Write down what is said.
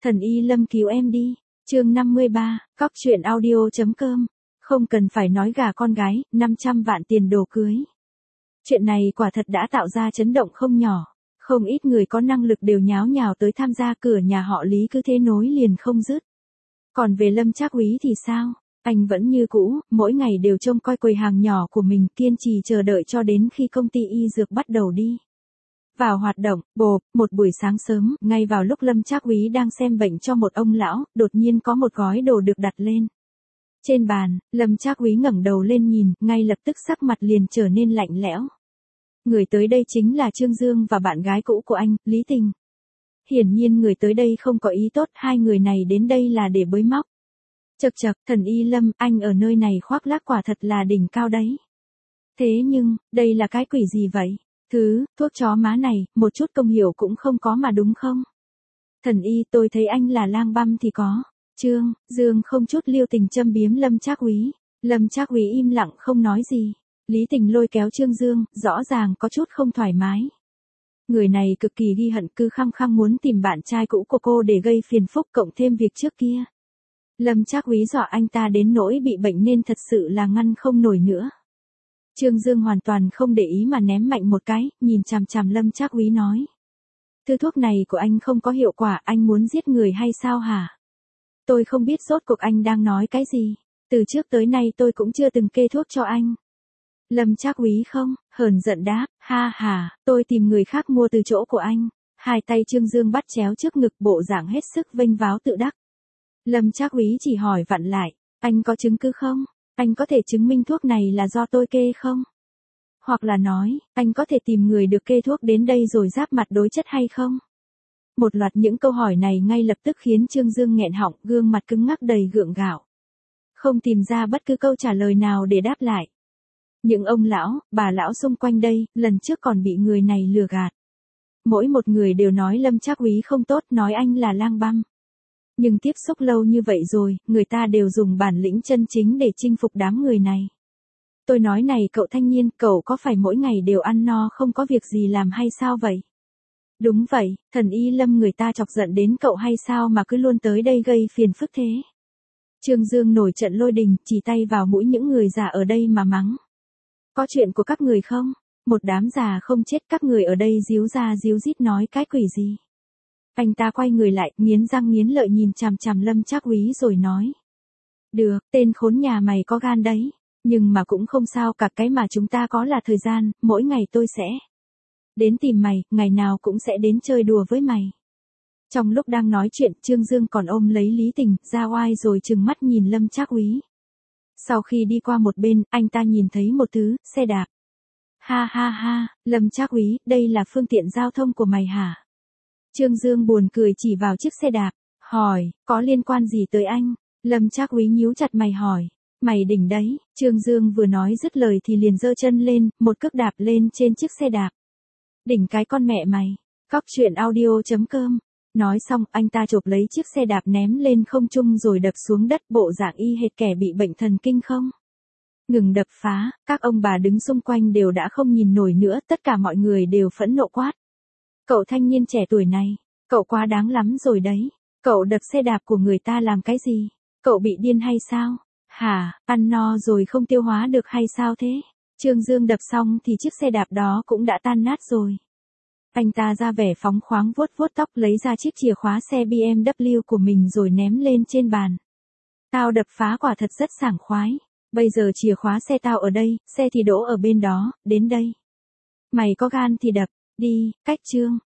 Thần Y Lâm cứu em đi. Chương 53, Cóc truyện audio.com. Không cần phải nói gả con gái, 500 vạn tiền đồ cưới. Chuyện này quả thật đã tạo ra chấn động không nhỏ. Không ít người có năng lực đều nháo nhào tới tham gia, cửa nhà họ Lý cứ thế nối liền không dứt. Còn về Lâm Trác Úy thì sao? Anh vẫn như cũ, mỗi ngày đều trông coi quầy hàng nhỏ của mình, kiên trì chờ đợi cho đến khi công ty y dược bắt đầu đi vào hoạt động. Một buổi sáng sớm, ngay vào lúc Lâm Trác Úy đang xem bệnh cho một ông lão, đột nhiên có một gói đồ được đặt lên trên bàn. Lâm Trác Úy ngẩng đầu lên nhìn, ngay lập tức sắc mặt liền trở nên lạnh lẽo. Người tới đây chính là Trương Dương và bạn gái cũ của anh, Lý Tình. Hiển nhiên người tới đây không có ý tốt, hai người này đến đây là để bới móc. Chậc chậc, Thần Y Lâm, anh ở nơi này khoác lác quả thật là đỉnh cao đấy. Thế nhưng, đây là cái quỷ gì vậy? Thuốc chó má này, một chút công hiệu cũng không có mà đúng không? Thần Y, tôi thấy anh là lang băm thì có. Trương Dương không chút lưu tình châm biếm Lâm Trác Úy. Lâm Trác Úy im lặng không nói gì. Lý Tình lôi kéo Trương Dương, rõ ràng có chút không thoải mái. Người này cực kỳ ghi hận, cứ khăng khăng muốn tìm bạn trai cũ của cô để gây phiền phức, cộng thêm việc trước kia. Lâm Trác Úy dọa anh ta đến nỗi bị bệnh nên thật sự là ngăn không nổi nữa. Trương Dương hoàn toàn không để ý mà ném mạnh một cái, nhìn chằm chằm Lâm Trác Úy nói. Thứ thuốc này của anh không có hiệu quả, anh muốn giết người hay sao hả? Tôi không biết rốt cuộc anh đang nói cái gì. Từ trước tới nay tôi cũng chưa từng kê thuốc cho anh. Lâm Trác Úy không, hờn giận đáp, ha ha, tôi tìm người khác mua từ chỗ của anh. Hai tay Trương Dương bắt chéo trước ngực, bộ dạng hết sức vênh váo tự đắc. Lâm Trác Úy chỉ hỏi vặn lại, anh có chứng cứ không? Anh có thể chứng minh thuốc này là do tôi kê không? Hoặc là nói, anh có thể tìm người được kê thuốc đến đây rồi giáp mặt đối chất hay không? Một loạt những câu hỏi này ngay lập tức khiến Trương Dương nghẹn họng, gương mặt cứng ngắc đầy gượng gạo. Không tìm ra bất cứ câu trả lời nào để đáp lại. Những ông lão, bà lão xung quanh đây, lần trước còn bị người này lừa gạt. Mỗi một người đều nói Lâm Trác Úy không tốt, nói anh là lang băm. Nhưng tiếp xúc lâu như vậy rồi, người ta đều dùng bản lĩnh chân chính để chinh phục đám người này. Tôi nói này cậu thanh niên, cậu có phải mỗi ngày đều ăn no không có việc gì làm hay sao vậy? Đúng vậy, Thần Y Lâm, người ta chọc giận đến cậu hay sao mà cứ luôn tới đây gây phiền phức thế? Trương Dương nổi trận lôi đình, chỉ tay vào mũi những người già ở đây mà mắng. Có chuyện của các người không? Một đám già không chết, các người ở đây díu ra díu dít nói cái quỷ gì? Anh ta quay người lại, nghiến răng nghiến lợi nhìn chằm chằm Lâm Trác Úy rồi nói. Được, tên khốn nhà mày có gan đấy. Nhưng mà cũng không sao cả, cái mà chúng ta có là thời gian, mỗi ngày tôi sẽ đến tìm mày, ngày nào cũng sẽ đến chơi đùa với mày. Trong lúc đang nói chuyện, Trương Dương còn ôm lấy Lý Tình, ra oai rồi trừng mắt nhìn Lâm Trác Úy. Sau khi đi qua một bên, anh ta nhìn thấy một thứ, xe đạp. Ha ha ha, Lâm Trác Úy, đây là phương tiện giao thông của mày hả? Trương Dương buồn cười chỉ vào chiếc xe đạp, hỏi, có liên quan gì tới anh? Lâm Trác Úy nhíu chặt mày hỏi, mày đỉnh đấy. Trương Dương vừa nói dứt lời thì liền giơ chân lên, một cước đạp lên trên chiếc xe đạp. Đỉnh cái con mẹ mày. Cóc truyện audio.com. Nói xong, anh ta chộp lấy chiếc xe đạp ném lên không trung rồi đập xuống đất, bộ dạng y hệt kẻ bị bệnh thần kinh không ngừng đập phá. Các ông bà đứng xung quanh đều đã không nhìn nổi nữa, tất cả mọi người đều phẫn nộ quát. Cậu thanh niên trẻ tuổi này, cậu quá đáng lắm rồi đấy. Cậu đập xe đạp của người ta làm cái gì? Cậu bị điên hay sao? Hả, ăn no rồi không tiêu hóa được hay sao thế? Trương Dương đập xong thì chiếc xe đạp đó cũng đã tan nát rồi. Anh ta ra vẻ phóng khoáng vuốt vuốt tóc, lấy ra chiếc chìa khóa xe BMW của mình rồi ném lên trên bàn. Tao đập phá quả thật rất sảng khoái. Bây giờ chìa khóa xe tao ở đây, xe thì đỗ ở bên đó, đến đây. Mày có gan thì đập, đi, cách Trương